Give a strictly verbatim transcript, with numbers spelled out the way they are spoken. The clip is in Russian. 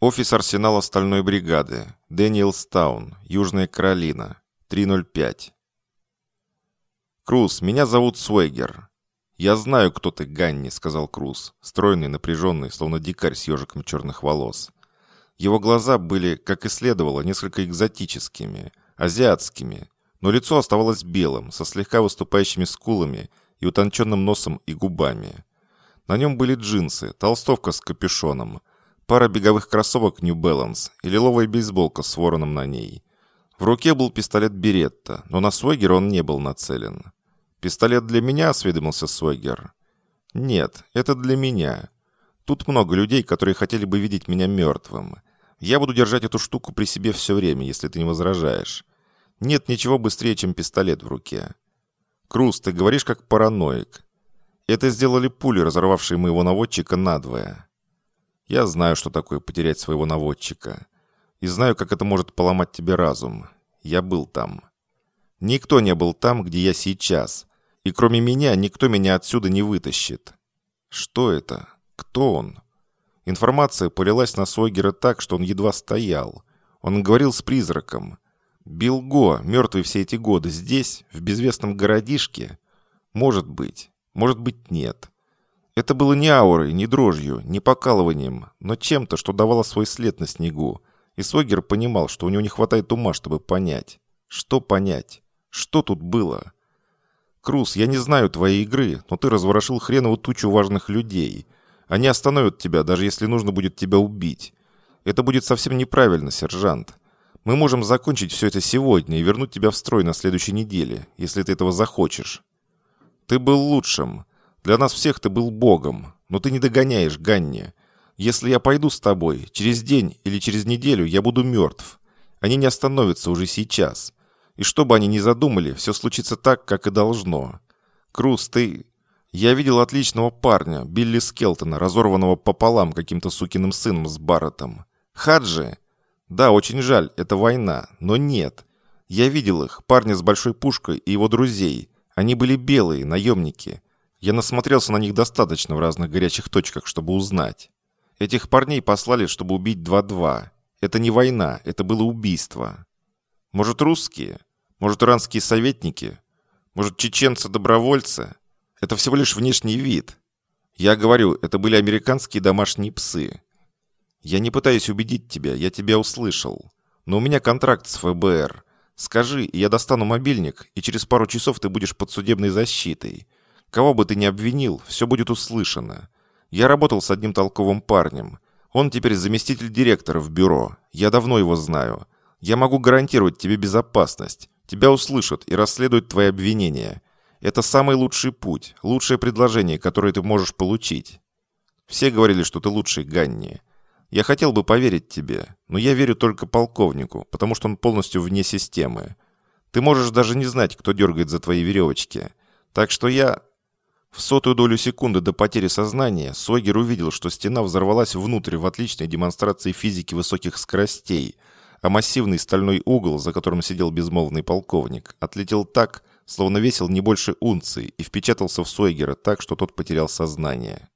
Офис арсенала стальной бригады. Дэниелстаун, Южная Каролина. три ноль пять. «Круз, меня зовут Суэгер». «Я знаю, кто ты, Ганни», — сказал Круз, стройный, напряженный, словно дикарь с ежиком черных волос. Его глаза были, как и следовало, несколько экзотическими, азиатскими, но лицо оставалось белым, со слегка выступающими скулами и утонченным носом и губами. На нем были джинсы, толстовка с капюшоном, пара беговых кроссовок New Balance и лиловая бейсболка с вороном на ней. В руке был пистолет Беретта, но на Суэгера он не был нацелен. «Пистолет для меня?» — осведомился Суэгер. «Нет, это для меня. Тут много людей, которые хотели бы видеть меня мертвым. Я буду держать эту штуку при себе все время, если ты не возражаешь. Нет ничего быстрее, чем пистолет в руке. Круз, ты говоришь как параноик. Это сделали пули, разорвавшие моего наводчика надвое. Я знаю, что такое потерять своего наводчика. И знаю, как это может поломать тебе разум. Я был там. Никто не был там, где я сейчас. И кроме меня, никто меня отсюда не вытащит. Что это? Кто он?» Информация полилась на Суэгера так, что он едва стоял. Он говорил с призраком. Билл Го, мертвый все эти годы, здесь, в безвестном городишке? Может быть. Может быть, нет. Это было не аурой, не дрожью, не покалыванием, но чем-то, что давало свой след на снегу. И Суэгер понимал, что у него не хватает ума, чтобы понять. Что понять? Что тут было? «Круз, я не знаю твоей игры, но ты разворошил хренову тучу важных людей. Они остановят тебя, даже если нужно будет тебя убить. Это будет совсем неправильно, сержант. Мы можем закончить все это сегодня и вернуть тебя в строй на следующей неделе, если ты этого захочешь. Ты был лучшим. Для нас всех ты был богом, но ты не догоняешь, Ганни. Если я пойду с тобой, через день или через неделю я буду мертв. Они не остановятся уже сейчас. И что бы они ни задумали, все случится так, как и должно. Круз, ты... Я видел отличного парня, Билли Скелтона, разорванного пополам каким-то сукиным сыном с Барреттом. Хаджи? Да, очень жаль, это война, но нет. Я видел их, парня с большой пушкой и его друзей. Они были белые, наемники. Я насмотрелся на них достаточно в разных горячих точках, чтобы узнать. Этих парней послали, чтобы убить два-два. Это не война, это было убийство. Может, русские? Может, иранские советники? Может, чеченцы-добровольцы? Это всего лишь внешний вид. Я говорю, это были американские домашние псы. Я не пытаюсь убедить тебя, я тебя услышал. Но у меня контракт с эф бэ эр. Скажи, и я достану мобильник, и через пару часов ты будешь под судебной защитой. Кого бы ты ни обвинил, все будет услышано. Я работал с одним толковым парнем. Он теперь заместитель директора в бюро. Я давно его знаю. Я могу гарантировать тебе безопасность. Тебя услышат и расследуют твои обвинения. Это самый лучший путь, лучшее предложение, которое ты можешь получить. Все говорили, что ты лучший, Ганни. Я хотел бы поверить тебе, но я верю только полковнику, потому что он полностью вне системы. Ты можешь даже не знать, кто дергает за твои веревочки. Так что я... В сотую долю секунды до потери сознания Суэгер увидел, что стена взорвалась внутрь в отличной демонстрации физики высоких скоростей, а массивный стальной угол, за которым сидел безмолвный полковник, отлетел так, словно весил не больше унции, и впечатался в Суэгера так, что тот потерял сознание.